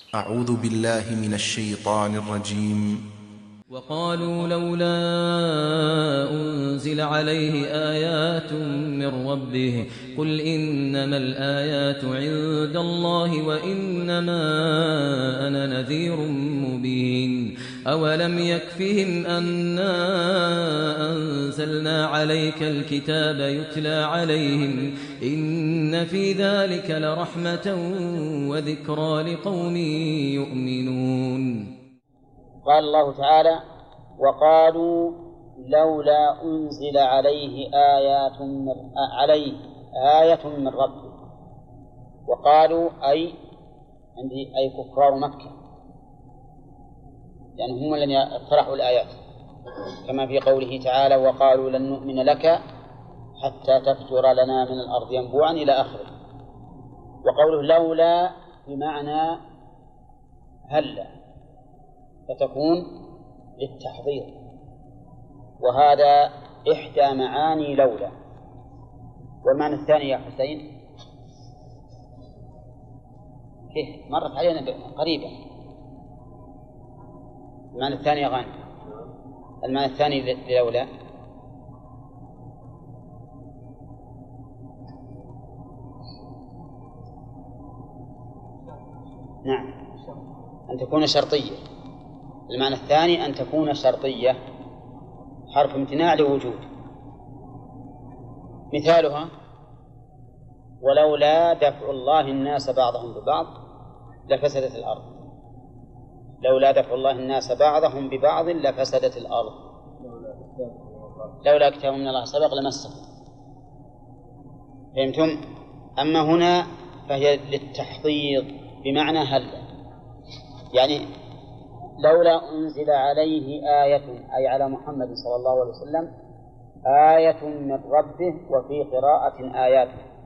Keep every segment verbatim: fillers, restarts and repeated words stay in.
أعوذ بالله من الشيطان الرجيم. وقالوا لولا أنزل عليه آيات من ربه قل إنما الآيات عند الله وإنما أنا نذير مبين أولم يكفهم أنا أنزلنا عليك الكتاب يتلى عليهم إن في ذلك لرحمة وذكرى لقوم يؤمنون. قال الله تعالى: وقالوا لولا أنزل عليه آيات من عليه آية من ربه. وقالوا أي عندي أي كفار مكة، لأن هم الذين اقترحوا الآيات، كما في قوله تعالى: وقالوا لن نؤمن لك حتى تفجر لنا من الأرض ينبوعا إلى آخره. وقوله لولا بمعنى هلا، فتكون للتحضير، وهذا إحدى معاني لولا. والمعنى الثاني يا حسين كيف مرت علينا قريبا. المعنى الثاني يا غانم، المعنى الثاني للولا نعم أن تكون شرطية. المعنى الثاني أن تكون شرطية حرف امتناع لوجود. مثالها: ولولا دفع الله الناس بعضهم ببعض لفسدت الأرض. لولا دفع الله الناس بعضهم ببعض لفسدت الأرض. لولا كتاب من الله سبق لمسكم. فهمتم؟ أما هنا فهي للتحضيض بمعنى هلا، يعني لولا أنزل عليه آية أي على محمد صلى الله عليه وسلم آية من ربه، وفي قراءة آيات.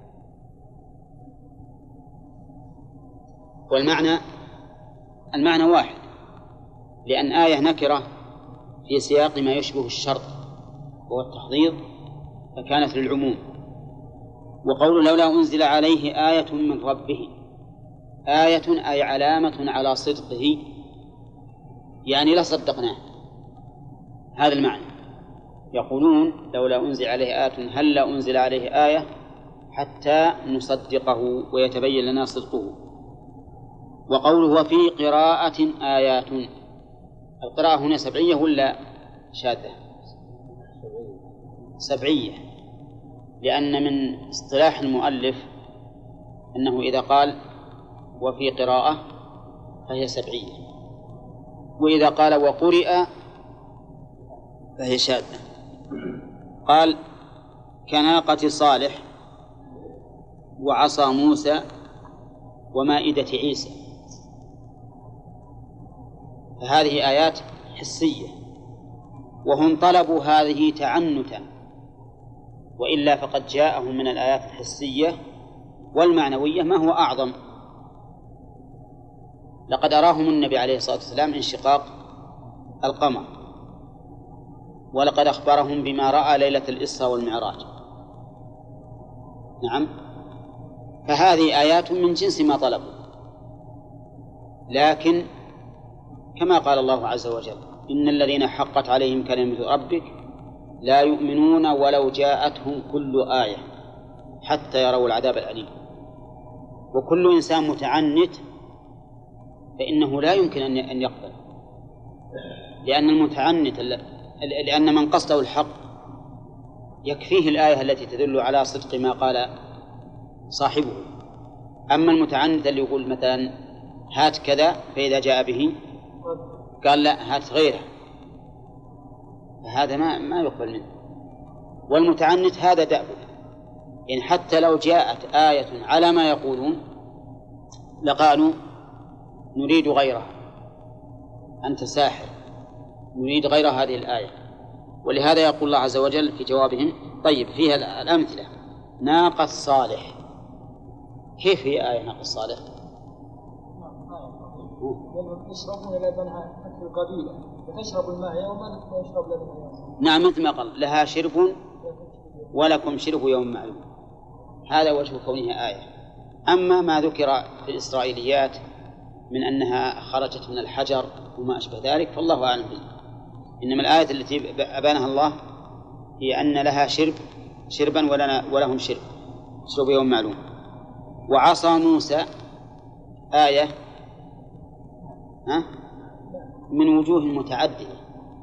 والمعنى المعنى واحد، لأن آية نكرة في سياق ما يشبه الشرط وهو التحضيض، فكانت للعموم. وقول لولا أنزل عليه آية من ربه، آية أي علامة على صدقه، يعني لا صدقناه. هذا المعنى. يقولون لولا أنزل عليه آية هل لا أنزل عليه آية حتى نصدقه ويتبين لنا صدقه. وقوله وفي قراءة آيات، القراءة هنا سبعية ولا شاذة؟ سبعية، لأن من اصطلاح المؤلف أنه إذا قال وفي قراءة فهي سبعية، وإذا قال وقرئ فهي شاذة. قال كناقة صالح وعصا موسى ومائدة عيسى، فهذه آيات حسية، وهم طلبوا هذه تعنتا، وإلا فقد جاءهم من الآيات الحسية والمعنوية ما هو أعظم. لقد أراهم النبي عليه الصلاة والسلام انشقاق القمر، ولقد أخبرهم بما رأى ليلة الإسراء والمعراج. نعم، فهذه آيات من جنس ما طلبوا. لكن كما قال الله عز وجل إن الذين حقت عليهم كلمة ربك لا يؤمنون ولو جاءتهم كل آية حتى يروا العذاب الأليم. وكل إنسان متعنت فإنه لا يمكن أن يقبل، لأن المتعنت لأن من قصده الحق يكفيه الآية التي تدل على صدق ما قال صاحبه. أما المتعنت اللي يقول مثلا هات كذا، فإذا جاء به قال لا هات غيره، فهذا ما ما يقبل منه. والمتعنت هذا دأبه، يعني حتى لو جاءت آية على ما يقولون لقالوا نريد غيرها، أنت ساحر، نريد غير هذه الآية. ولهذا يقول الله عز وجل في جوابهم. طيب فيها الأمثلة. ناقة صالح، كيف هي آية ناقة صالح؟ يشربون لبنها حتى القبيلة، فتشرب الماء يوما ويشرب لبنها يوما. نعم، مثل ما قال لها شرب ولكم شرب يوم معلوم. هذا وجه كونها آية. أما ما ذكر في الإسرائيليات من أنها خرجت من الحجر وما أشبه ذلك، فالله أعلم به. إنما الآية التي أبانها الله هي أن لها شرب شربا ولنا ولهم شرب شرب يوم معلوم. وعصا موسى آية ها من وجوه متعددة،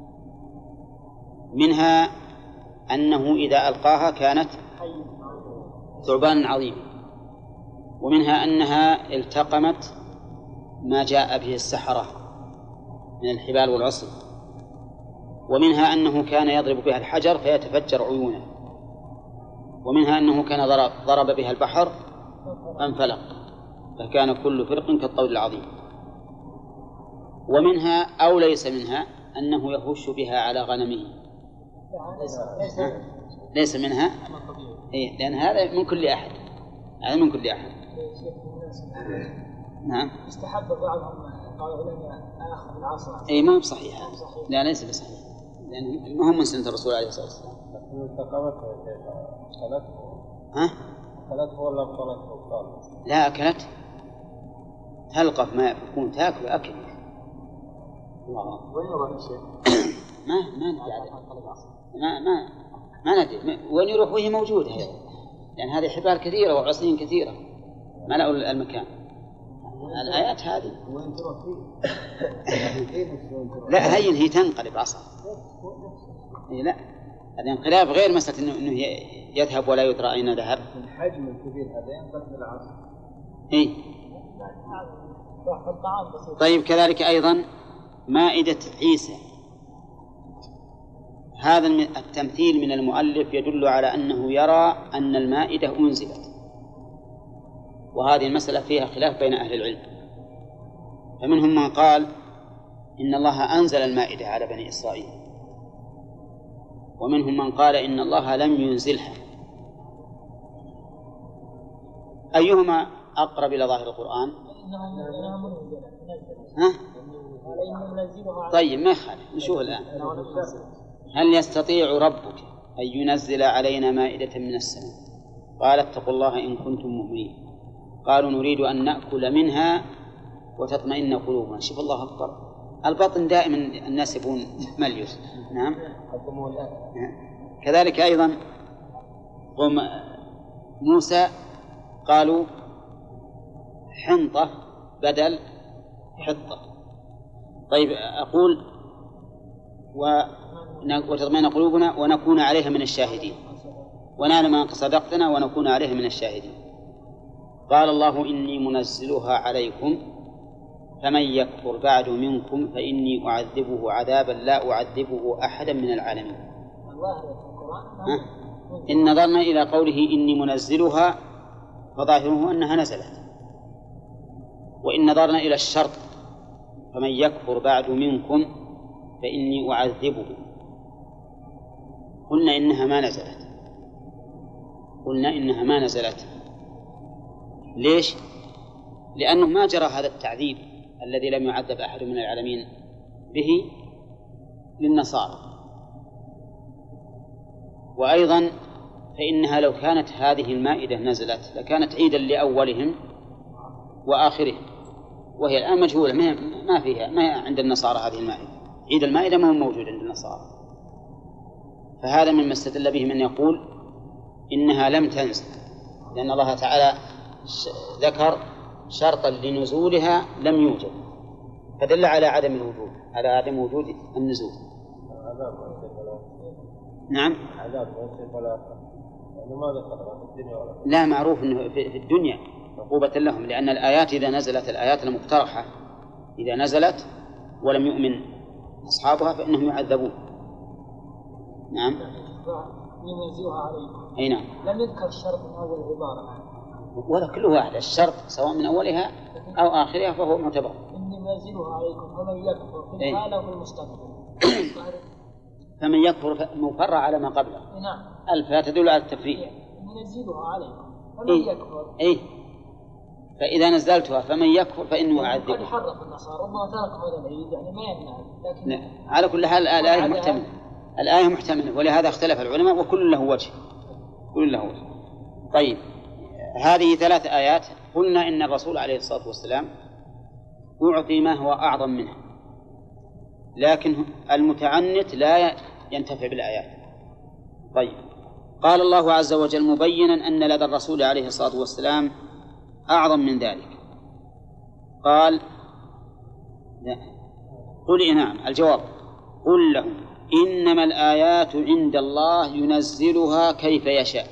منها أنه إذا ألقاها كانت ثعبان عظيم، ومنها أنها التقمت ما جاء به السحرة من الحبال والعصي، ومنها أنه كان يضرب بها الحجر فيتفجر عيونه، ومنها أنه كان ضرب, ضرب بها البحر فانفلق فكان كل فرق كالطود العظيم. ومنها أو ليس منها أنه يهش بها على غنمه. ليس منها إيه، لأن هذا من كل أحد، هذا من كل أحد. نعم. استحب بعضهم قالوا لنا آخذ العصا. إيه ما هو بصحيح، لا ليس بصحيح، لأن ما هم من سنة الرسول عليه الصلاة والسلام. ها؟ أكلته ولا أكلته؟ لا أكلته، تلقف ما يكون تأكل أكل. وين يروح الشيء؟ ما ما ندري ما ما ما ندري وين يروح وهي موجودة هي، لأن هذه حبال كثيرة وعصيين كثيرة ملأوا المكان. الآيات هذه وين تروح فيه؟ لا هي هي تنقلب عصا. لا الانقلاب غير مسألة إنه إنه يذهب ولا يدرى أين ذهب. الحجم الكبير هذا ينقلب العصا. إيه. طيب كذلك أيضا مائدة عيسى، هذا التمثيل من المؤلف يدل على أنه يرى أن المائدة أنزلت، وهذه المسألة فيها خلاف بين أهل العلم، فمنهم من قال إن الله أنزل المائدة على بني إسرائيل، ومنهم من قال إن الله لم ينزلها. أيهما أقرب إلى ظاهر القرآن؟ ها؟ طيب ما يخالف، نشوف الآن. هل يستطيع ربك أن ينزل علينا مائدة من السماء؟ قال اتقوا الله إن كنتم مؤمنين. قالوا نريد أن نأكل منها وتطمئن قلوبنا. شوف الله أكبر، البطن دائما الناس يبون مليوس. نعم. كذلك أيضا قوم موسى قالوا حنطة بدل حطة. طيب أقول وتطمئن قلوبنا ونكون عليها من الشاهدين، ونعلم أنك صدقتنا ونكون عليها من الشاهدين. قال الله إني منزلها عليكم فمن يكفر بعد منكم فإني أعذبه عذابا لا أعذبه أحدا من العالمين. إن نظرنا إلى قوله إني منزلها فظاهره أنها نزلت، وإن نظرنا إلى الشرط فمن يكفر بعد منكم فإني أعذبه، قلنا إنها ما نزلت، قلنا إنها ما نزلت. ليش؟ لأنه ما جرى هذا التعذيب الذي لم يعذب أحد من العالمين به للنصارى. وأيضا فإنها لو كانت هذه المائدة نزلت لكانت عيدا لأولهم وآخرهم، وهي الآن مجهولة، ما فيها ما عند النصارى هذه المائدة. عيد المائدة ما هو موجود عند النصارى، فهذا مما استدل به من يقول إنها لم تنزل، لأن الله تعالى ذكر شرطا لنزولها لم يوجد، فدل على عدم الوجود، على عدم وجود النزول. نعم. لا معروف أنه في الدنيا عقوبة لهم، لأن الآيات إذا نزلت، الآيات المقترحة إذا نزلت ولم يؤمن أصحابها فإنهم يعذبون. نعم. ينزلها عليكم. أي نعم. لم يذكر الشرط من أول العبارة ولا كل واحد، الشرط سواء من أولها أو آخرها فهو معتبر. إني منزلها عليكم فمن يكفر في الحال أو في المستقبل. فمن يكفر مفرع على ما قبله. نعم. الفاء تدل على التفريع. منزلها عليكم فمن إيه؟ يكفر. إيه. فإذا نزلتها فمن يكفر فإنه يعذبه. قد حرف النصارى وما ترك هذا العيد يعني ما يمنع، لكن لا. على كل حال الآية محتملة، الآية محتملة، ولهذا اختلف العلماء وكل له وجه، كل له وجه. طيب هذه ثلاث آيات. قلنا إن الرسول عليه الصلاة والسلام أعطي ما هو أعظم منها، لكن المتعنت لا ينتفع بالآيات. طيب، قال الله عز وجل مبينا أن لدى الرسول عليه الصلاة والسلام أعظم من ذلك، قال لا. قل نعم، الجواب قل لهم إنما الآيات عند الله ينزلها كيف يشاء،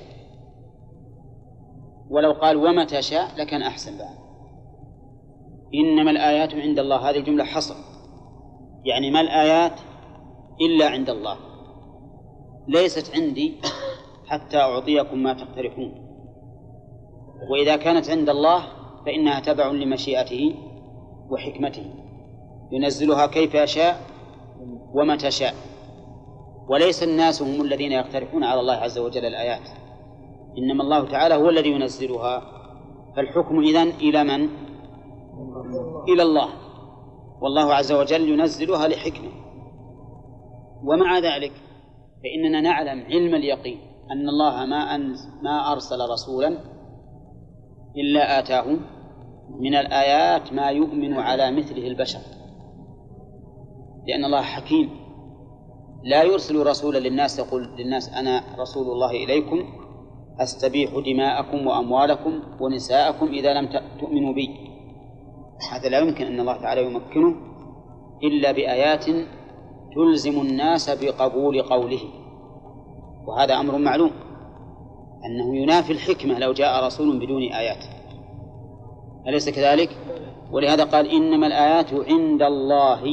ولو قال ومتى شاء لكان أحسن بعد. إنما الآيات عند الله، هذه الجملة حصر، يعني ما الآيات إلا عند الله، ليست عندي حتى أعطيكم ما تقترحون. وإذا كانت عند الله فإنها تبع لمشيئته وحكمته، ينزلها كيف يشاء ومتى شاء، وليس الناس هم الذين يقترحون على الله عز وجل الآيات، إنما الله تعالى هو الذي ينزلها. فالحكم إذن إلى من؟ إلى الله، والله عز وجل ينزلها لحكمة. ومع ذلك فإننا نعلم علم اليقين أن الله ما, ما أرسل رسولا إلا آتاه من الآيات ما يؤمن على مثله البشر، لأن الله حكيم لا يرسل رسولا للناس يقول للناس أنا رسول الله إليكم أستبيح دماءكم وأموالكم ونساءكم إذا لم تؤمنوا بي. هذا لا يمكن أن الله تعالى يمكنه إلا بآيات تلزم الناس بقبول قوله، وهذا أمر معلوم أنه ينافي الحكمة لو جاء رسول بدون آيات، أليس كذلك؟ ولهذا قال إنما الآيات عند الله،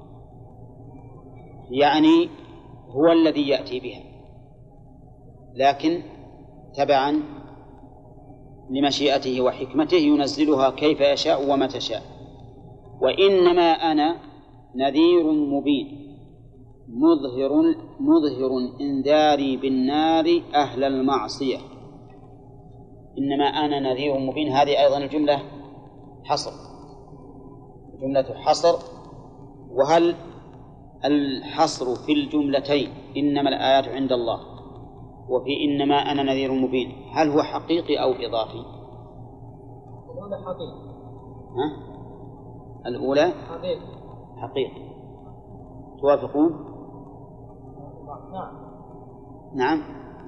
يعني هو الذي يأتي بها، لكن تبعا لمشيئته وحكمته ينزلها كيف يشاء ومتى شاء. وإنما أنا نذير مبين مظهر مظهر إنذاري بالنار أهل المعصية. إنما أنا نذير مبين، هذه أيضا الجملة حصر، جملة حصر. وهل الحصر في الجملتين إنما الآيات عند الله وفي إنما أنا نذير مبين هل هو حقيقي أو إضافي؟ الأولى حقيقي. ها؟ الأولى حقيقي. حقيقي. توافقون؟ نعم. نعم.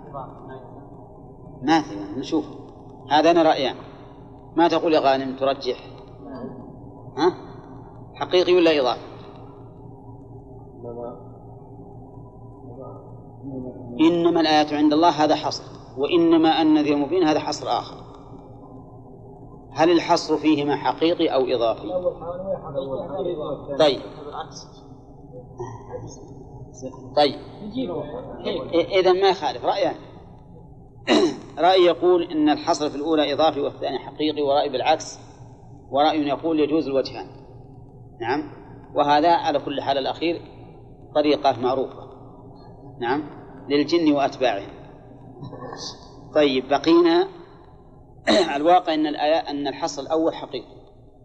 ماثلا نشوف، هذا أنا رأيان. ما تقول يا غانم ترجح؟ ها؟ حقيقي ولا إضافي؟ إنما الآيات عند الله هذا حصر، وإنما أن نذير مبين هذا حصر آخر. هل الحصر فيهما حقيقي أو إضافي؟ طيب طيب إذن ما يخالف رأيان. رأي يقول إن الحصر في الأولى إضافي والثاني حقيقي، ورأي بالعكس، ورأي يقول يجوز الوجهان. نعم. وهذا على كل حال الأخير طريقة معروفة، نعم، للجن وأتباعهم. طيب بقينا الواقع أن الآيات أن الحصر الأول حقيقي،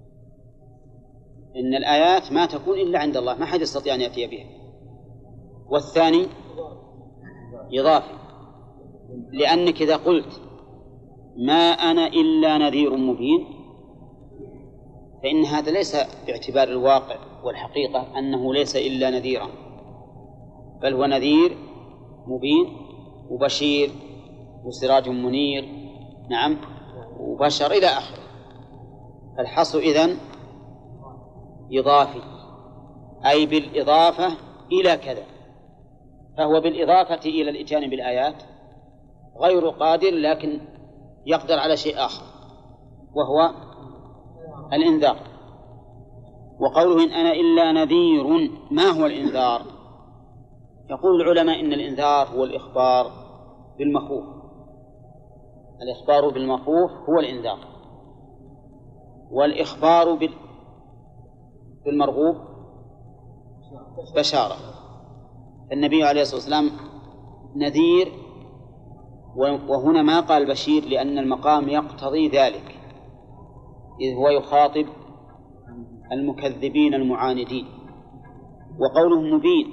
إن الآيات ما تكون إلا عند الله، ما حد يستطيع أن يأتي بها. والثاني إضافي، لأنك إذا قلت ما أنا إلا نذير مبين فإن هذا ليس باعتبار الواقع والحقيقة أنه ليس إلا نذيرا، بل هو نذير مبين وبشير وسراج منير، نعم، وبشر إلى آخره. الحصر إذن إضافي، أي بالإضافة إلى كذا، فهو بالإضافة إلى الإتيان بالآيات غير قادر، لكن يقدر على شيء آخر وهو الإنذار. وقوله إن أنا إلا نذير، ما هو الإنذار؟ يقول العلماء إن الإنذار هو الإخبار بالمخوف، الإخبار بالمخوف هو الإنذار، والإخبار بالمرغوب بشارة. النبي عليه الصلاة والسلام نذير، وهنا ما قال بشير لأن المقام يقتضي ذلك، إذ هو يخاطب المكذبين المعاندين. وقوله مبين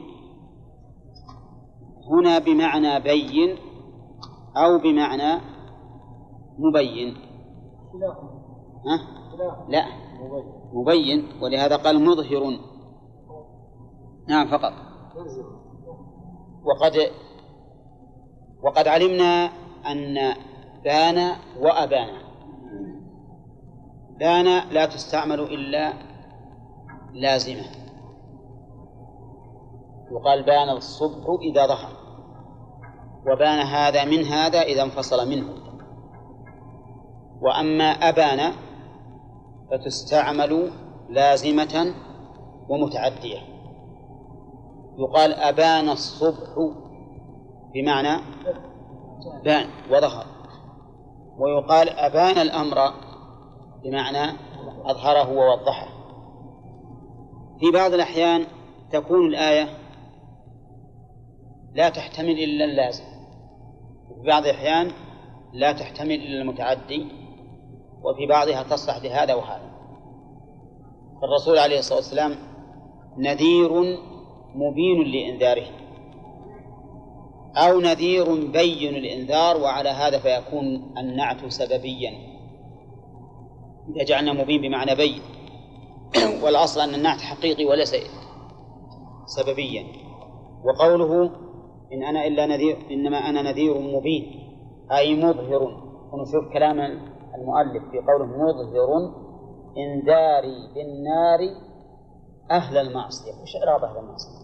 هنا بمعنى بين أو بمعنى مبين؟ ها؟ لا، مبين، ولهذا قال مظهر. نعم فقط. وقد وقد علمنا أن بان وأبان، بان لا تستعمل إلا لازمة، يقال بان الصبح إذا ظهر، وبان هذا من هذا إذا انفصل منه. وأما أبان فتستعمل لازمة ومتعدية، يقال أبان الصبح بمعنى بان وظهر، ويقال أبان الأمر بمعنى أظهره ووضحه. في بعض الأحيان تكون الآية لا تحتمل إلا اللازم، وفي بعض الأحيان لا تحتمل إلا المتعدي، وفي بعضها تصلح لهذا وهذا. الرسول عليه الصلاة والسلام نذير مبين لإنذاره، أو نذير بين الإنذار، وعلى هذا فيكون النعت سببيا إذا جعلنا مبين بمعنى بين، والأصل أن النعت حقيقي وليس سببيا. وقوله إن أنا إلا نذير، إنما أنا نذير مبين أي مظهر. ونشوف كلام المؤلف في قوله مظهر إنذاري بالنار أهل المعصية. وش إعراب أهل المعصية؟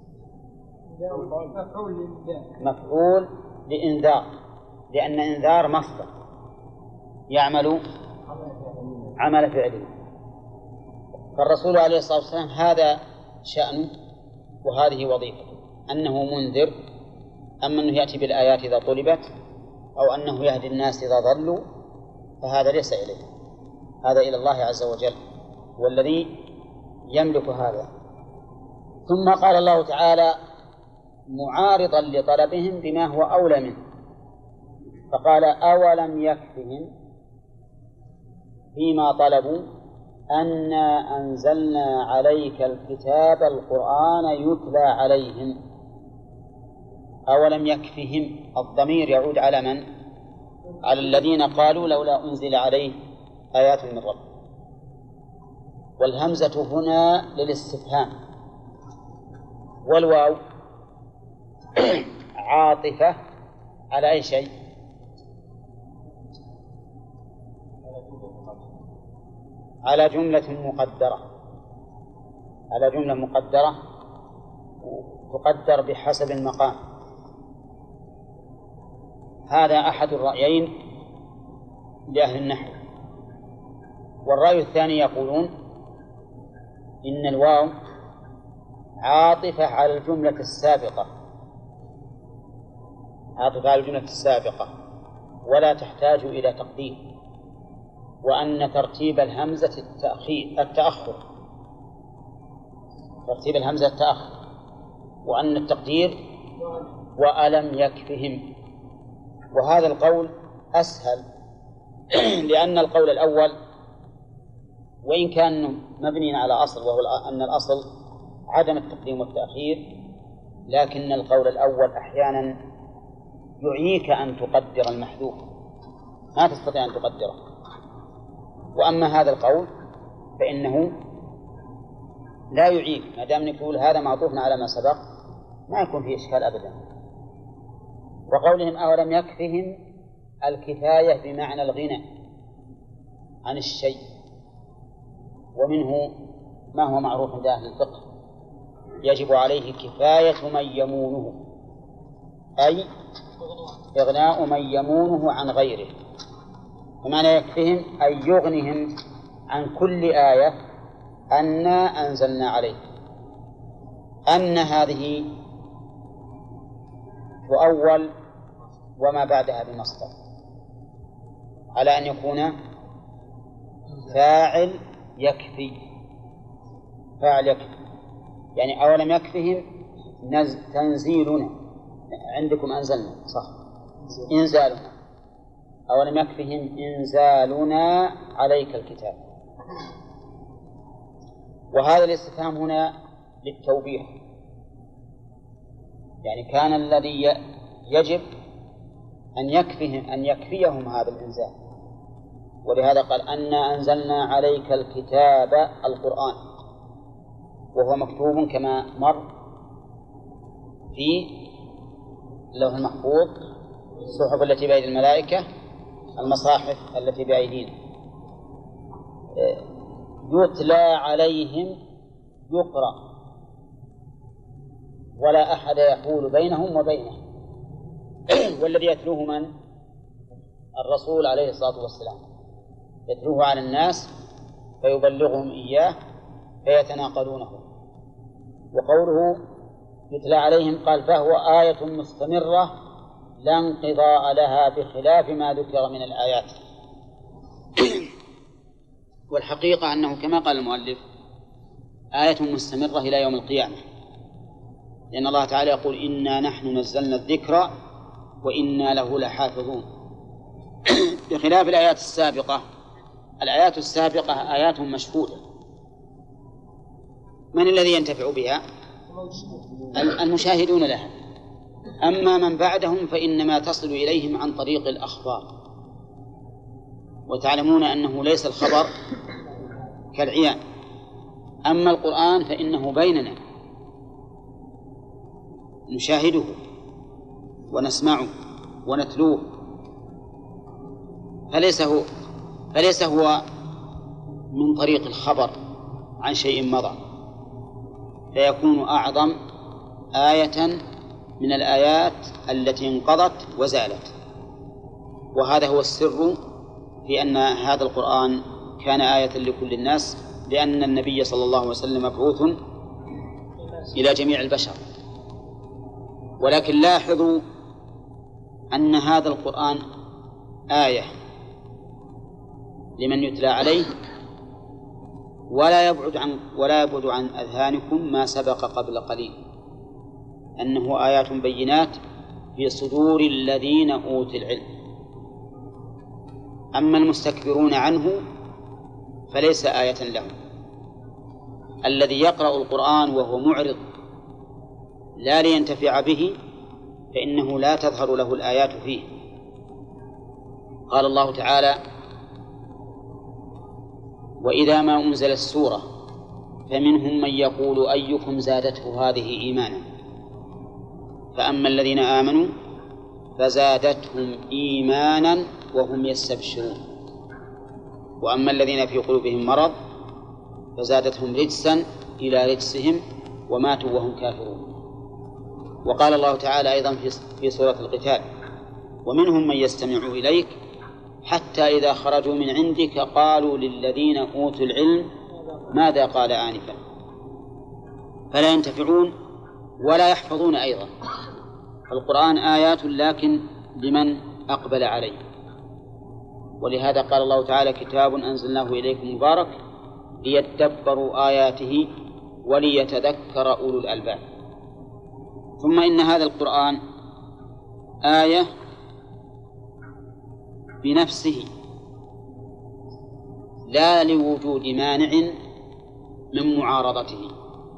مفعول لإنذار، لأن إنذار مصدر يعمل عمل فعله. فالرسول عليه الصلاة والسلام هذا شأنه وهذه وظيفته، أنه منذر، أما أنه يأتي بالآيات إذا طلبت أو أنه يهدي الناس إذا ضلوا فهذا ليس إليه، هذا إلى الله عز وجل والذي يملك هذا. ثم قال الله تعالى معارضا لطلبهم بما هو أولى منه، فقال أولم يكفهم فيما طلبوا أنا أنزلنا عليك الكتاب القرآن يتلى عليهم. أولم يكفهم، الضمير يعود على من؟ على الذين قالوا لولا أنزل عليه آيات من ربه، والهمزة هنا للاستفهام، والواو عاطفة على أي شيء؟ على جملة مقدرة، على جملة مقدرة تقدر بحسب المقام. هذا أحد الرأيين لأهل النحو. والرأي الثاني يقولون إن الواو عاطفة على الجملة السابقة، عاطفة على الجملة السابقة ولا تحتاج إلى تقدير، وأن ترتيب الهمزة التأخير التأخر، ترتيب الهمزة التأخر، وأن التقدير وألم يكفهم. وهذا القول أسهل، لأن القول الأول وإن كان مبني على أصل وهو أن الأصل عدم التقديم والتأخير، لكن القول الأول أحيانا يعيك أن تقدر المحذوف، ما تستطيع أن تقدره. وأما هذا القول فإنه لا يعيك، ما دام نقول هذا معطوف على ما سبق ما يكون فيه إشكال أبدا. وقولهم أولم يكفهم الكفاية بمعنى الغنى عن الشيء، ومنه ما هو معروف عند أهل الفقه يجب عليه كفاية من يمونه، أي إغناء من يمونه عن غيره. ومعنى يكفهم أي يغنهم عن كل آية أنا أنزلنا عليه. أن هذه تؤول وما بعدها بمصدر على أن يكون فاعل يكفي، فاعل يكفي، يعني أولم يكفهم تنزيلنا، عندكم أنزلنا صح، إنزالنا، أولم يكفهم إنزالنا عليك الكتاب. وهذا الاستفهام هنا للتوبيخ، يعني كان الذي يجب أن يكفيهم أن يكفيهم هذا الإنزال، ولهذا قال أنا أنزلنا عليك الكتاب القرآن، وهو مكتوب كما مر في اللوح المحفوظ، الصحف التي بأيدي الملائكة، المصاحف التي بأيدينا. يتلى عليهم يقرأ ولا أحد يحول بينهم وبينه. والذي يتلوه من؟ الرسول عليه الصلاة والسلام، يتلوه على الناس فيبلغهم إياه فيتناقلونه. وقوله يتلى عليهم قال فهو آية مستمرة لا انقضاء لها بخلاف ما ذكر من الآيات. والحقيقة أنه كما قال المؤلف آية مستمرة إلى يوم القيامة، لأن الله تعالى يقول إنا نحن نزلنا الذكر وإنا له لحافظون، بخلاف الآيات السابقة. الآيات السابقة آيات مشهودة، من الذي ينتفع بها؟ المشاهدون لها. أما من بعدهم فإنما تصل إليهم عن طريق الأخبار، وتعلمون أنه ليس الخبر كالعيان. أما القرآن فإنه بيننا نشاهده ونسمعه ونتلوه، فليس هو فليس هو من طريق الخبر عن شيء مضى، فيكون أعظم آية من الآيات التي انقضت وزالت. وهذا هو السر في أن هذا القرآن كان آية لكل الناس، لأن النبي صلى الله عليه وسلم مبعوث إلى جميع البشر. ولكن لاحظوا أن هذا القرآن آية لمن يتلى عليه، ولا يبعد عن ولا يبعد عن أذهانكم ما سبق قبل قليل أنه آيات بينات في صدور الذين أوتوا العلم. أما المستكبرون عنه فليس آية لهم. الذي يقرأ القرآن وهو معرض لا لينتفع به فإنه لا تظهر له الآيات فيه. قال الله تعالى وإذا ما أنزلت السورة فمنهم من يقول أيكم زادته هذه إيمانا فأما الذين آمنوا فزادتهم إيمانا وهم يستبشرون وأما الذين في قلوبهم مرض فزادتهم رجسا إلى رجسهم وماتوا وهم كافرون. وقال الله تعالى أيضا في سورة القتال ومنهم من يستمع إليك حتى إذا خرجوا من عندك قالوا للذين أوتوا العلم ماذا قال آنفا، فلا ينتفعون ولا يحفظون أيضا. القرآن آيات لكن لمن أقبل عليه. ولهذا قال الله تعالى كتاب أنزلناه إليكم مبارك ليدبروا آياته وليتذكر أولو الألباب. ثم إن هذا القرآن آية بنفسه لا لوجود مانع من معارضته،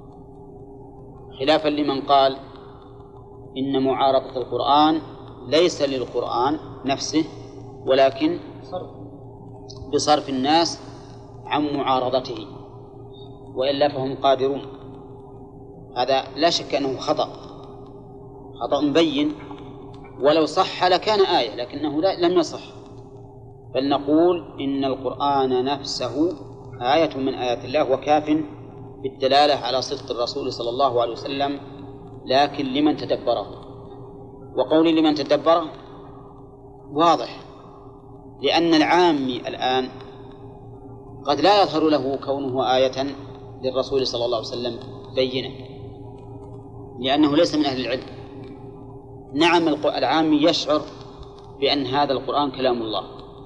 خلافا لمن قال إن معارضة القرآن ليس للقرآن نفسه ولكن بصرف الناس عن معارضته، وإلا فهم قادرون. هذا لا شك أنه خطأ خطأ مبين، ولو صح لكان آية لكنه لم يصح. فلنقول إن القرآن نفسه آية من آيات الله وكاف بالدلالة على صدق الرسول صلى الله عليه وسلم، لكن لمن تدبره. وقولي لمن تدبره واضح، لأن العامي الآن قد لا يظهر له كونه آية للرسول صلى الله عليه وسلم بينة، لأنه ليس من أهل العلم. نعم العامي يشعر بأن هذا القرآن كلام الله،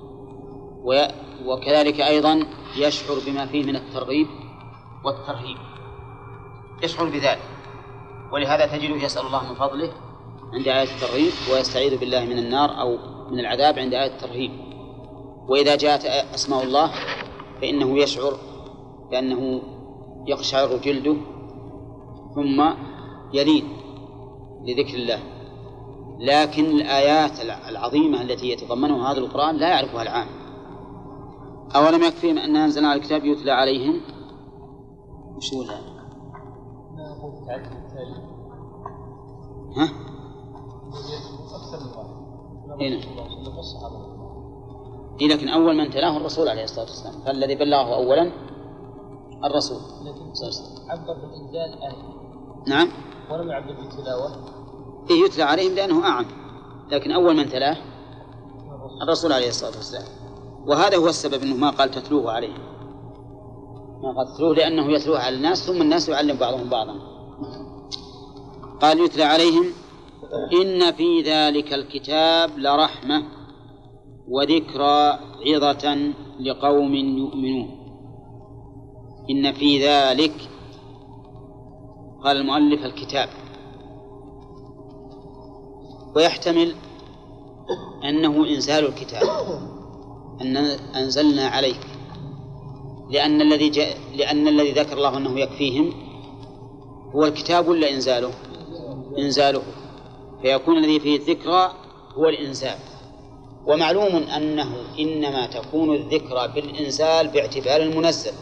وكذلك أيضا يشعر بما فيه من الترغيب والترهيب، يشعر بذلك. ولهذا تجده يسأل الله من فضله عند آية الترغيب ويستعيذ بالله من النار أو من العذاب عند آية الترهيب. وإذا جاءت أسماء الله فإنه يشعر بأنه يقشعر جلده ثم يلين لذكر الله. لكن الآيات العظيمة التي يتضمنها هذا القرآن لا يعرفها العام، أولم يكفيهم أن أنزلنا على الكتاب يتلى عليهم وش هو هذا؟ ها؟ هنا إيه، لكن أول من تلاه الرسول عليه الصلاة والسلام، فالذي بلغه أولا الرسول. لكن عبر بالإنزال آية. نعم. ولم يعبر بالتلاوة. إيه يتلى عليهم لأنه أعم، لكن أول من تلاه الرسول عليه الصلاة والسلام، وهذا هو السبب أنه ما قال تتلوه عليهم، ما قال تتلوه لأنه يتلوه على الناس ثم الناس يعلم بعضهم بعضا. قال يتلى عليهم إن في ذلك الكتاب لرحمة وذكرى عظة لقوم يؤمنون. إن في ذلك، قال المؤلف الكتاب، ويحتمل أنه إنزال الكتاب، أن أنزلنا عليك، لأن الذي جاء لأن الذي ذكر الله أنه يكفيهم هو الكتاب ولا إنزاله؟ إنزاله، فيكون الذي فيه الذكرى هو الإنزال. ومعلوم أنه إنما تكون الذكرى بالإنزال باعتبار المنزل،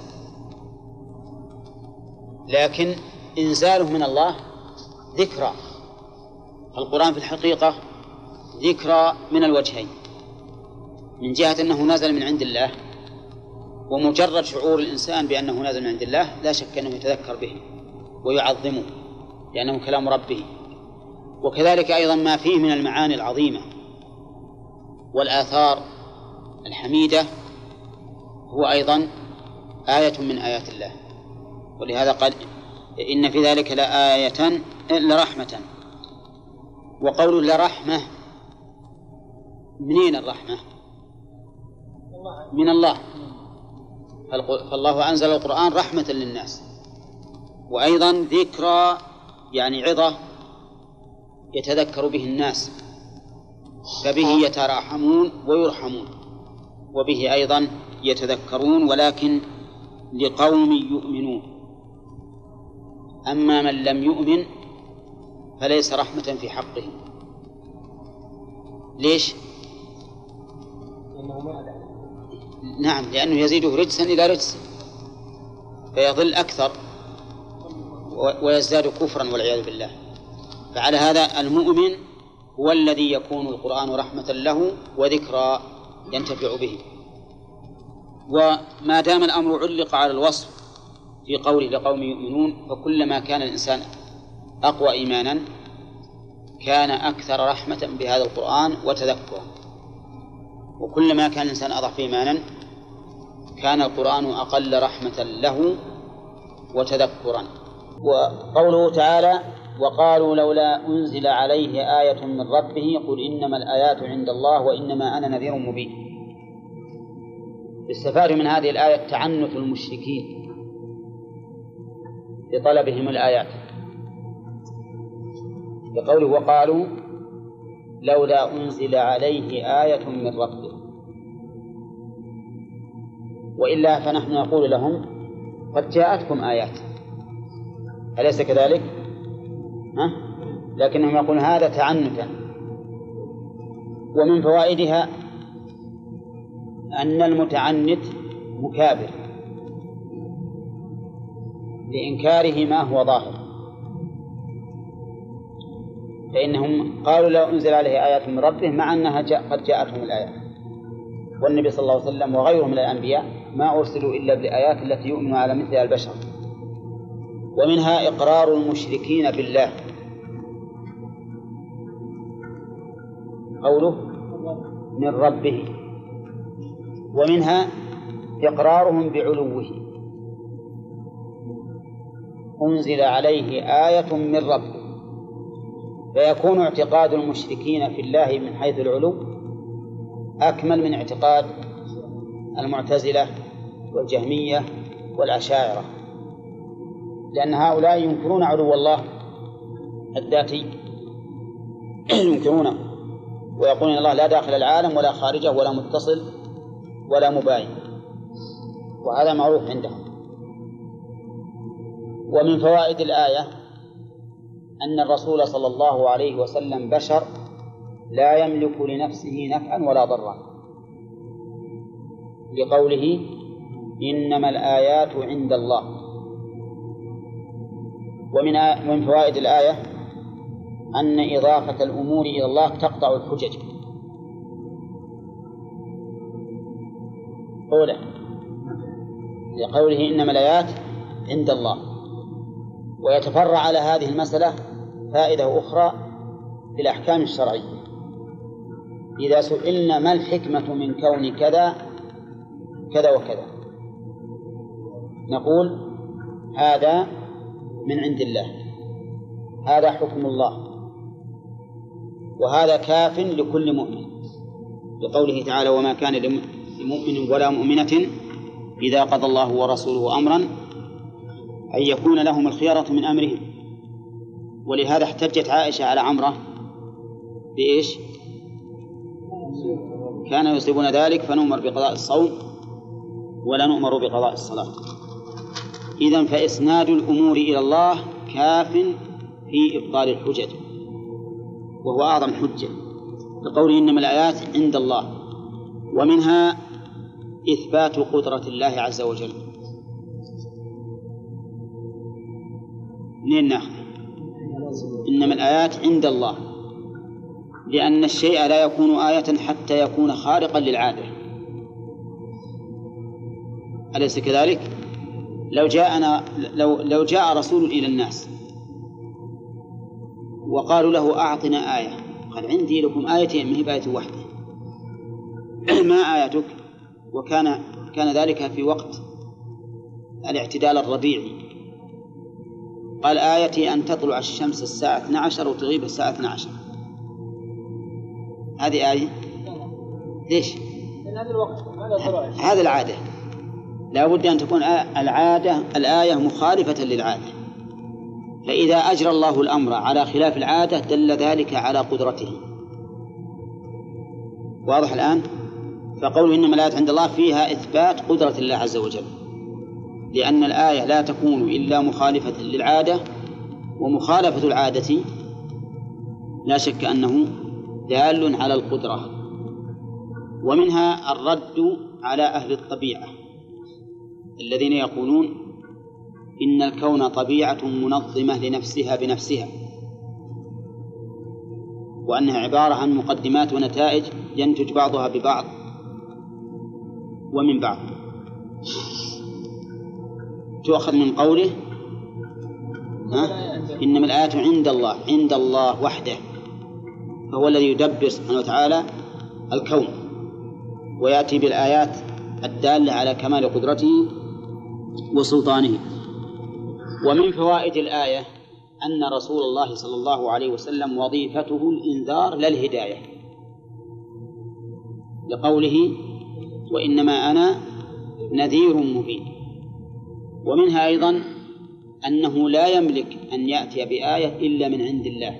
لكن إنزاله من الله ذكرى. القرآن في الحقيقة ذكرى من الوجهين، من جهة أنه نازل من عند الله، ومجرد شعور الإنسان بأنه نازل من عند الله لا شك أنه يتذكر به ويعظمه لأنه كلام ربه. وكذلك أيضا ما فيه من المعاني العظيمة والآثار الحميدة هو أيضا آية من آيات الله. ولهذا قال إن في ذلك لآية لرحمة. وقول لرحمة، منين الرحمة؟ من الله، فالله أنزل القرآن رحمة للناس، وأيضا ذكرى يعني عظة يتذكر به الناس، فبه يتراحمون ويرحمون، وبه أيضا يتذكرون، ولكن لقوم يؤمنون. أما من لم يؤمن فليس رحمة في حقه. ليش؟ نعم، لأنه يزيده رجسا إلى رجس فيضل أكثر ويزداد كفرا والعياذ بالله. فعلى هذا المؤمن هو الذي يكون القرآن رحمة له وذكرى ينتفع به. وما دام الأمر علق على الوصف في قوله لقوم يؤمنون، فكلما كان الإنسان أقوى إيمانا كان أكثر رحمة بهذا القرآن وتذكرا، وكلما كان الإنسان أضعف إيمانا كان القرآن أقل رحمة له وتذكرا. وقوله تعالى وقالوا لولا أنزل عليه آية من ربه قل إنما الآيات عند الله وإنما أنا نذير مبين. استفاد من هذه الآية تعنت المشركين لطلبهم الآيات، بقوله وقالوا لولا أنزل عليه آية من ربه، وإلا فنحن نقول لهم قد جاءتكم آيات، أليس كذلك؟ ها؟ لكنهم يقولون هذا تعنتا. ومن فوائدها أن المتعنت مكابر لإنكاره ما هو ظاهر، فإنهم قالوا لو أنزل عليه آيات من ربه مع أنها جاء قد جاءتهم الآيات. والنبي صلى الله عليه وسلم وغيره من الأنبياء ما أرسلوا إلا بالآيات التي يؤمن على مثلها البشر. ومنها إقرار المشركين بالله، قوله من ربه، ومنها إقرارهم بعلوه، أنزل عليه آية من ربه، فيكون اعتقاد المشركين في الله من حيث العلو أكمل من اعتقاد المعتزلة والجهمية والأشاعرة، لأن هؤلاء ينكرون علو الله الذاتي، ينكرونه ويقولون الله لا داخل العالم ولا خارجه ولا متصل ولا مباين، وهذا معروف عندهم. ومن فوائد الآية أن الرسول صلى الله عليه وسلم بشر لا يملك لنفسه نفعا ولا ضرا، لقوله إنما الآيات عند الله. ومن من فوائد الآية أن إضافة الأمور إلى الله تقطع الحجج. أولا لقوله إنما الآيات عند الله. ويتفرع على هذه المسألة فائدة أخرى في الأحكام الشرعية. إذا سئلنا ما الحكمة من كون كذا كذا وكذا نقول هذا من عند الله، هذا حكم الله، وهذا كاف لكل مؤمن، لقوله تعالى وما كان لمؤمن ولا مؤمنة إذا قضى الله ورسوله أمرا أن يكون لهم الخيرة من أمرهم. ولهذا احتجت عائشة على عمرة بإيش؟ كان يصيبون ذلك فنؤمر بقضاء الصوم ولا نؤمر بقضاء الصلاة. إذن فإسناد الأمور إلى الله كاف في إبطال الحجج، وهو أعظم حجة، لقوله إنما الآيات عند الله. ومنها إثبات قدرة الله عز وجل. منين نأخذ؟ إنما الآيات عند الله، لأن الشيء لا يكون آية حتى يكون خارقا للعادة، أليس كذلك؟ لو جاءنا لو لو جاء رسول إلى الناس وقالوا له أعطنا آية، قال عندي لكم آيتين من هي بآية واحدة. ما آيتك؟ وكان كان ذلك في وقت الاعتدال الربيعي. قال آيتي أن تطلع الشمس الساعة اثنتي عشرة وتغيب الساعة اثنتي عشرة. هذه آية؟ ليش؟ هذا العادة، لا بد أن تكون العادة الآية مخالفة للعادة. فإذا أجرى الله الأمر على خلاف العادة دل ذلك على قدرته. واضح الآن؟ فقوله إنما الآيات عند الله فيها إثبات قدرة الله عز وجل، لأن الآية لا تكون إلا مخالفة للعادة، ومخالفة العادة لا شك أنه دال على القدرة. ومنها الرد على أهل الطبيعة الذين يقولون إن الكون طبيعة منظمة لنفسها بنفسها، وأنها عبارة عن مقدمات ونتائج ينتج بعضها ببعض ومن بعض. تؤخذ من قوله ها؟ إنما الآيات عند الله، عند الله وحده، فهو الذي يدبر سبحانه وتعالى الكون ويأتي بالآيات الدالة على كمال قدرته وسلطانه. ومن فوائد الآية أن رسول الله صلى الله عليه وسلم وظيفته الإنذار لا الهداية، لقوله وإنما أنا نذير مبين. ومنها أيضا أنه لا يملك أن يأتي بآية إلا من عند الله،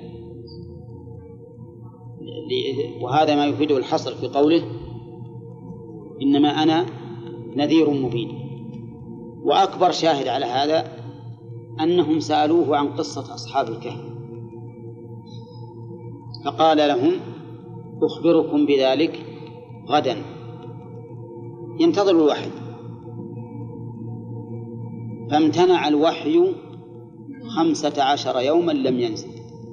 وهذا ما يفيده الحصر في قوله إنما أنا نذير مبين. وأكبر شاهد على هذا أنهم سألوه عن قصة أصحاب الكهف فقال لهم أخبركم بذلك غدا، ينتظر الوحي، فامتنع الوحي خمسة عشر يوما لم ينزل.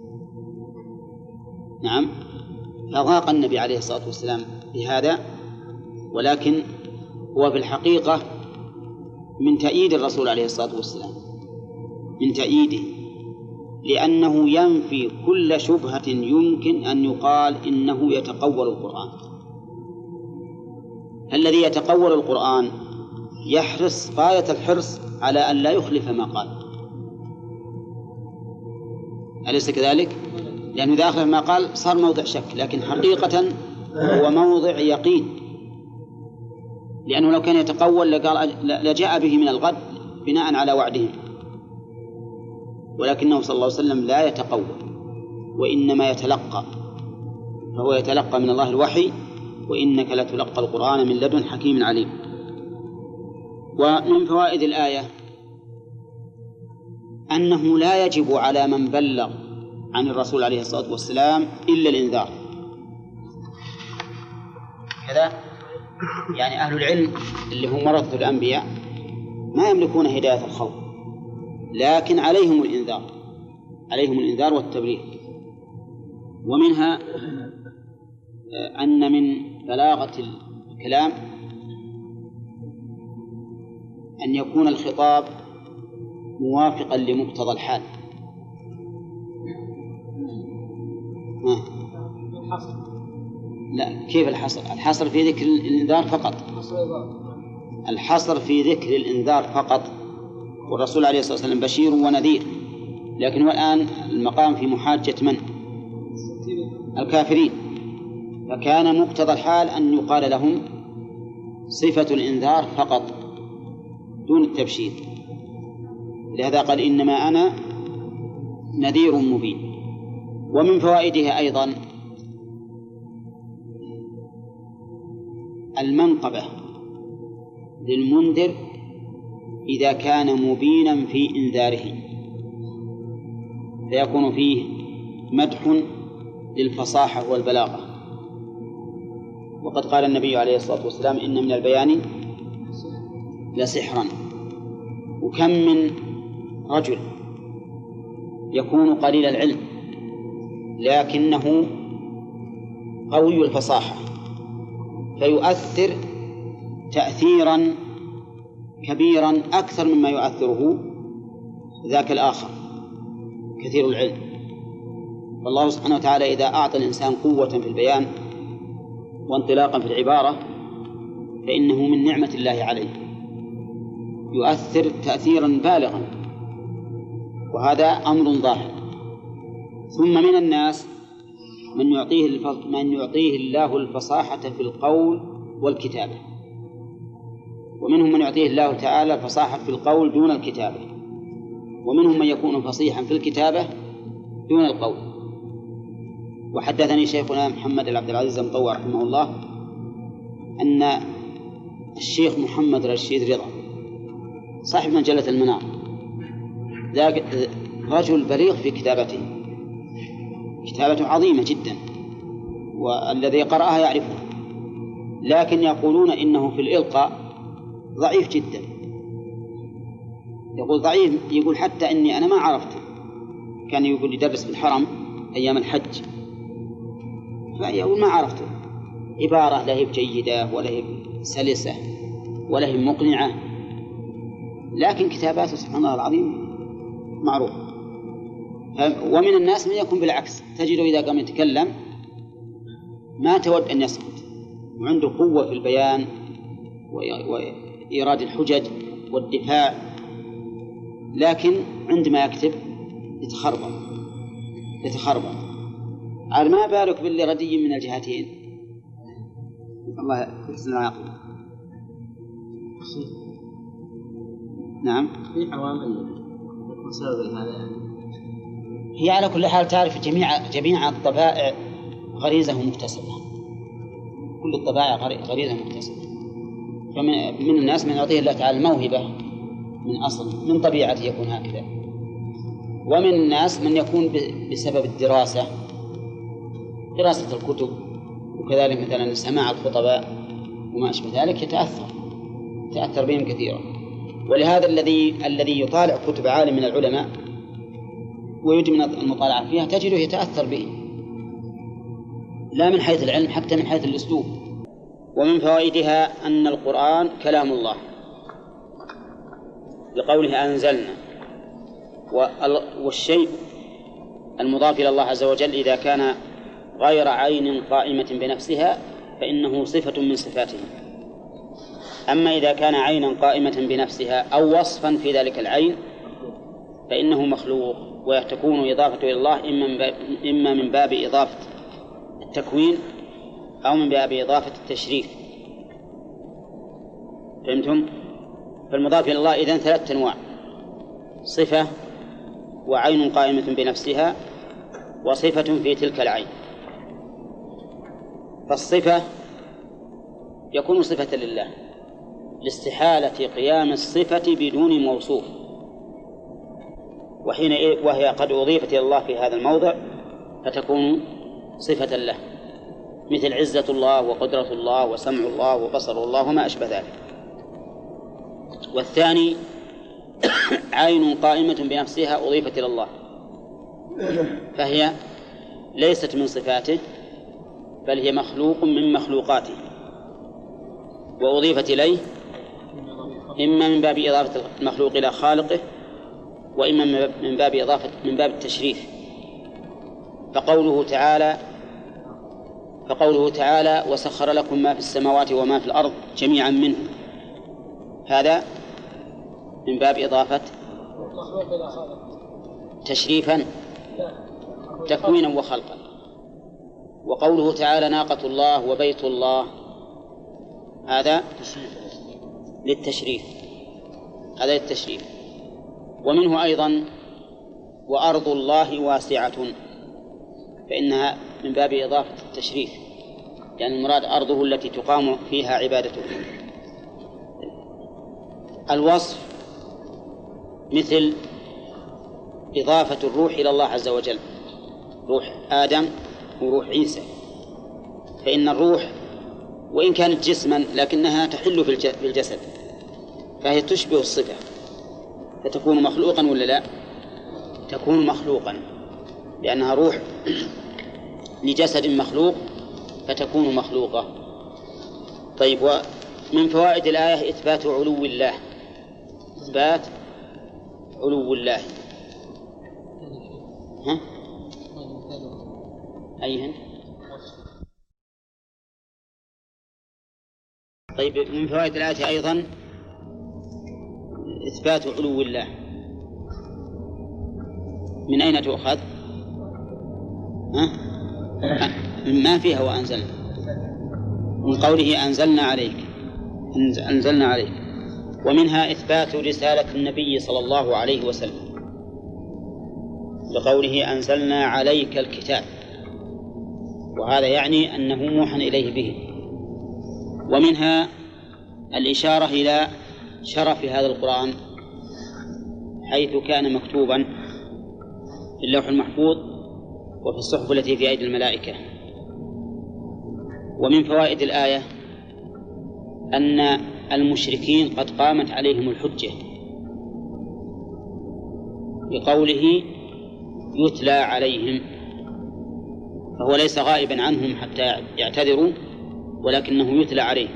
نعم، فضاق النبي عليه الصلاة والسلام بهذا، ولكن هو في الحقيقة من تأييد الرسول عليه الصلاة والسلام، من تأييده، لأنه ينفي كل شبهة يمكن أن يقال إنه يتقول القرآن. الذي يتقول القرآن يحرص غاية الحرص على أن لا يخلف ما قال، أليس كذلك؟ لأنه إذا أخلف ما قال صار موضع شك، لكن حقيقة هو موضع يقين، لأنه لو كان يتقول لقال لجاء به من الغد بناء على وعدهم، ولكنه صلى الله عليه وسلم لا يتقول وإنما يتلقى، فهو يتلقى من الله الوحي، وإنك لتلقى القرآن من لدن حكيم عليم. ومن فوائد الآية أنه لا يجب على من بلغ عن الرسول عليه الصلاة والسلام إلا الإنذار كذا يعني أهل العلم اللي هم ورثة الأنبياء ما يملكون هداية الخلق، لكن عليهم الإنذار، عليهم الإنذار والتبليغ. ومنها أن من بلاغة الكلام أن يكون الخطاب موافقا لمقتضى الحال. لا، كيف الحصر؟ الحصر في ذكر الإنذار فقط، الحصر في ذكر الإنذار فقط، والرسول عليه الصلاة والسلام بشير ونذير. لكن هو الآن المقام في محاجة من؟ الكافرين. فكان مقتضى الحال أن يقال لهم صفة الإنذار فقط دون التبشير، لهذا قال إنما أنا نذير مبين. ومن فوائدها أيضا المنقبة للمنذر إذا كان مبينا في إنذاره، فيكون فيه مدح للفصاحة والبلاغة. وقد قال النبي عليه الصلاة والسلام إن من البيان لسحرا. وكم من رجل يكون قليل العلم لكنه قوي الفصاحة، فيؤثر تأثيرا كبيرا أكثر مما يؤثره ذاك الآخر كثير العلم. والله سبحانه وتعالى إذا أعطى الإنسان قوة في البيان وانطلاقا في العبارة فإنه من نعمة الله عليه، يؤثر تأثيرا بالغا، وهذا أمر ظاهر. ثم من الناس من يعطيه من يعطيه الله الفصاحة في القول والكتابة، ومنهم من يعطيه الله تعالى الفصاحة في القول دون الكتابة، ومنهم من يكون فصيحا في الكتابة دون القول. وحدثني شيخنا محمد العبد العزيز المطوع رحمه الله أن الشيخ محمد رشيد رضا صاحب مجلة المنار ذاك رجل بليغ في كتابته، كتابته عظيمة جدا والذي قرأها يعرفها، لكن يقولون إنه في الإلقاء ضعيف جدا. يقول ضعيف، يقول حتى إني أنا ما عرفته. كان يقول يدرس في الحرم أيام الحج، فيقول ما عرفته، عبارة لا هي جيدة ولا هي سلسة ولا هي مقنعة، لكن كتاباته سبحان الله العظيم معروفة. ومن الناس من يكون بالعكس، تجده إذا قام يتكلم ما تود أن يسكت، وعنده قوة في البيان وإيراد الحجج والدفاع، لكن عندما يكتب يتخربط يتخربط على ما بالك باللي ردي من الجهتين. الله يحسن العاقبة. نعم، في عوامل مسبب هذا. هي على كل حال تعرف جميع جميع الطبائع غريزة مكتسبة، كل الطبائع غريزة مكتسبة. فمن من الناس من يعطيه الله تعالى الموهبة من أصل من طبيعته يكون هكذا، ومن الناس من يكون بسبب الدراسة، دراسة الكتب، وكذلك مثلا سماع الخطباء وما أشبه ذلك يتأثر يتأثر بهم كثيرا. ولهذا الذي الذي يطالع كتب عالم من العلماء ويدمن المطالعة فيها تجده يتأثر به، لا من حيث العلم حتى من حيث الأسلوب. ومن فوائدها أن القرآن كلام الله بقوله أنزلنا، والشيء المضاف إلى الله عز وجل إذا كان غير عين قائمة بنفسها فإنه صفة من صفاته. أما إذا كان عينا قائمة بنفسها أو وصفا في ذلك العين فإنه مخلوق، وتكون إضافة إلى الله إما من باب إضافة التكوين أو من باب إضافة التشريف. فهمتم؟ فالمضاف إلى الله إذن ثلاثة أنواع: صفة وعين قائمة بنفسها وصفة في تلك العين. فالصفة يكون صفة لله لاستحالة قيام الصفة بدون موصوف، وحين وهي قد أضيفت إلى الله في هذا الموضع فتكون صفة له. مثل عزة الله وقدرة الله وسمع الله وبصر الله وما أشبه ذلك. والثاني عين قائمة بنفسها أضيفت إلى الله، فهي ليست من صفاته بل هي مخلوق من مخلوقاته، وأضيفت إليه إما من باب إضافة المخلوق إلى خالقه، وإما من باب إضافة من باب التشريف. فقوله تعالى فقوله تعالى وسخر لكم ما في السماوات وما في الأرض جميعا منه، هذا من باب إضافة تشريفا تكوينا وخلقا. وقوله تعالى ناقة الله وبيت الله، هذا للتشريف، هذا للتشريف. ومنه أيضا وأرض الله واسعة، فإنها من باب إضافة التشريف، لأن يعني المراد أرضه التي تقام فيها عبادته. الوصف مثل إضافة الروح إلى الله عز وجل، روح آدم وروح عيسى، فإن الروح وإن كانت جسما لكنها تحل في الجسد، فهي تشبه الصفة، فتكون مخلوقا ولا لا؟ تكون مخلوقا لأنها روح لجسد مخلوق فتكون مخلوقة. طيب، ومن فوائد الآية إثبات علو الله، إثبات علو الله. ها؟ أيهن؟ طيب، من فوائد الآية أيضا إثبات علو الله. من أين تؤخذ؟ ها؟ ما فيها وأنزلنا، من قوله أنزلنا عليك أنزلنا عليك. ومنها إثبات رسالة النبي صلى الله عليه وسلم بقوله أنزلنا عليك الكتاب، وهذا يعني أنه موحى إليه به. ومنها الإشارة إلى شرف هذا القرآن حيث كان مكتوبا في اللوح المحفوظ وفي الصحف التي في أيدي الملائكة. ومن فوائد الآية أن المشركين قد قامت عليهم الحجة بقوله يتلى عليهم، فهو ليس غائبا عنهم حتى يعتذروا، ولكنه يتلى عليهم.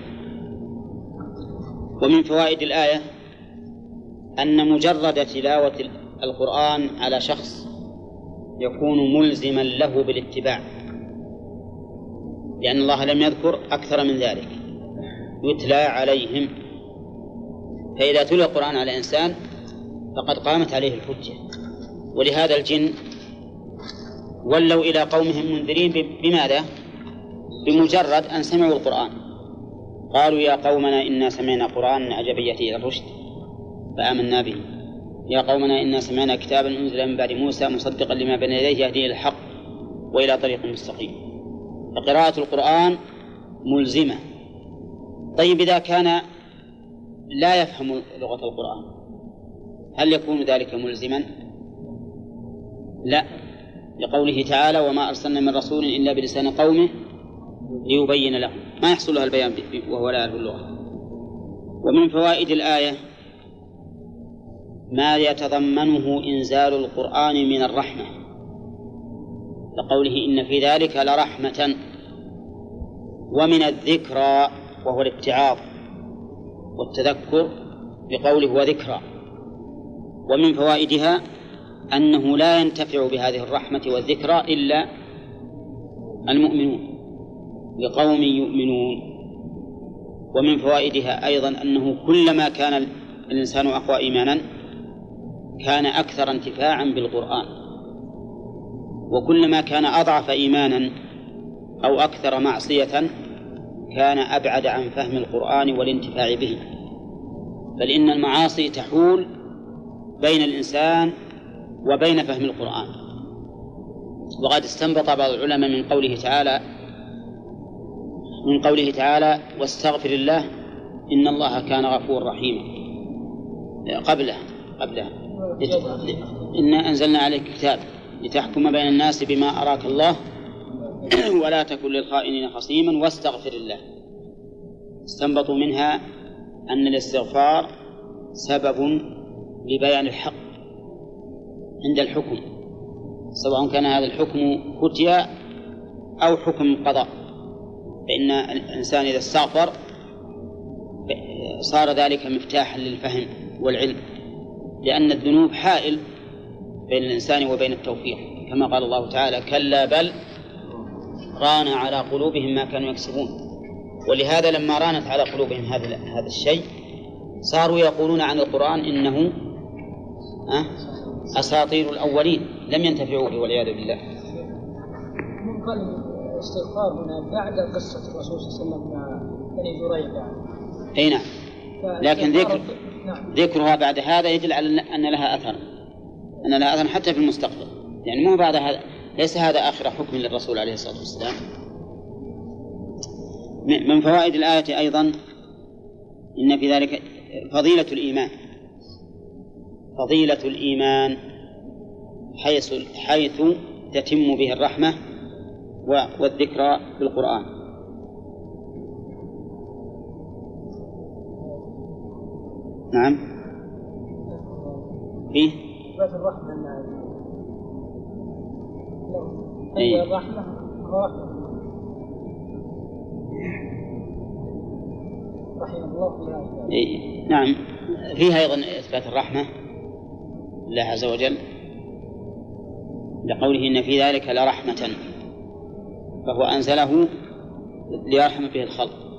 ومن فوائد الآية أن مجرد تلاوة القرآن على شخص يكون ملزما له بالاتباع، لأن الله لم يذكر أكثر من ذلك، يتلى عليهم. فإذا تلى القرآن على إنسان فقد قامت عليه الحجة. ولهذا الجن ولوا إلى قومهم منذرين بماذا؟ بمجرد أن سمعوا القرآن قالوا يا قومنا إنا سمعنا قرآن عجبا يهدي إلى الرشد فآمنا به، يا قومنا إنا سمعنا كتابا أنزل من بعد موسى مصدقا لما بين يديه يهدي إلى الحق وإلى طريق مستقيم. فقراءة القرآن ملزمة. طيب، إذا كان لا يفهم لغة القرآن هل يكون ذلك ملزما؟ لا، لقوله تعالى وما أرسلنا من رسول إلا بلسان قومه ليبين لهم، ما يحصل له البيان وهو لا يعرف اللغة. ومن فوائد الآية ما يتضمنه إنزال القرآن من الرحمة، لقوله إن في ذلك لرحمة، ومن الذكرى وهو الاتعاظ والتذكر بقوله وذكرى. ومن فوائدها أنه لا ينتفع بهذه الرحمة والذكرى إلا المؤمنون لقوم يؤمنون. ومن فوائدها أيضا أنه كلما كان الإنسان أقوى إيمانا كان أكثر انتفاعا بالقرآن، وكلما كان أضعف إيمانا أو أكثر معصية كان أبعد عن فهم القرآن والانتفاع به. بل إن المعاصي تحول بين الإنسان وبين فهم القرآن. وقد استنبط بعض العلماء من قوله تعالى من قوله تعالى واستغفر الله إن الله كان غفور رحيما، قبله قبله إنا أنزلنا عليك كتاب لتحكم بين الناس بما أراك الله ولا تكن للخائنين خصيما واستغفر الله. استنبطوا منها أن الاستغفار سبب لبيان الحق عند الحكم، سواء كان هذا الحكم فتيا أو حكم قضاء، فإن الإنسان إذا استغفر صار ذلك مفتاحا للفهم والعلم، لأن الذنوب حائل بين الإنسان وبين التوفيق، كما قال الله تعالى: كلا بل ران على قلوبهم ما كانوا يكسبون. ولهذا لما رانت على قلوبهم هذا هذا الشيء صاروا يقولون عن القرآن إنه أساطير الأولين، لم ينتفعوا به والعياذ بالله. من قال الاستغفار هنا بعد قصة الرسول صلى الله عليه وسلم مع بني جريج. أي نعم، لكن ذكر ذكرها بعد هذا يدل على أن لها أثر، أن لها أثر حتى في المستقبل، يعني مو بعد هذا، ليس هذا آخر حكم للرسول عليه الصلاة والسلام. من فوائد الآية أيضا إن في ذلك فضيلة الإيمان، فضيلة الإيمان حيث حيث تتم به الرحمة والذكرى في القرآن. نعم، فيه إثبات الرحمة أنها أي الرحمة ورحمة رحمه الله. أي نعم، فيها أيضا إثبات الرحمة الله عز وجل لقوله: إن في ذلك لرحمة، فهو أنزله ليرحم به الخلق.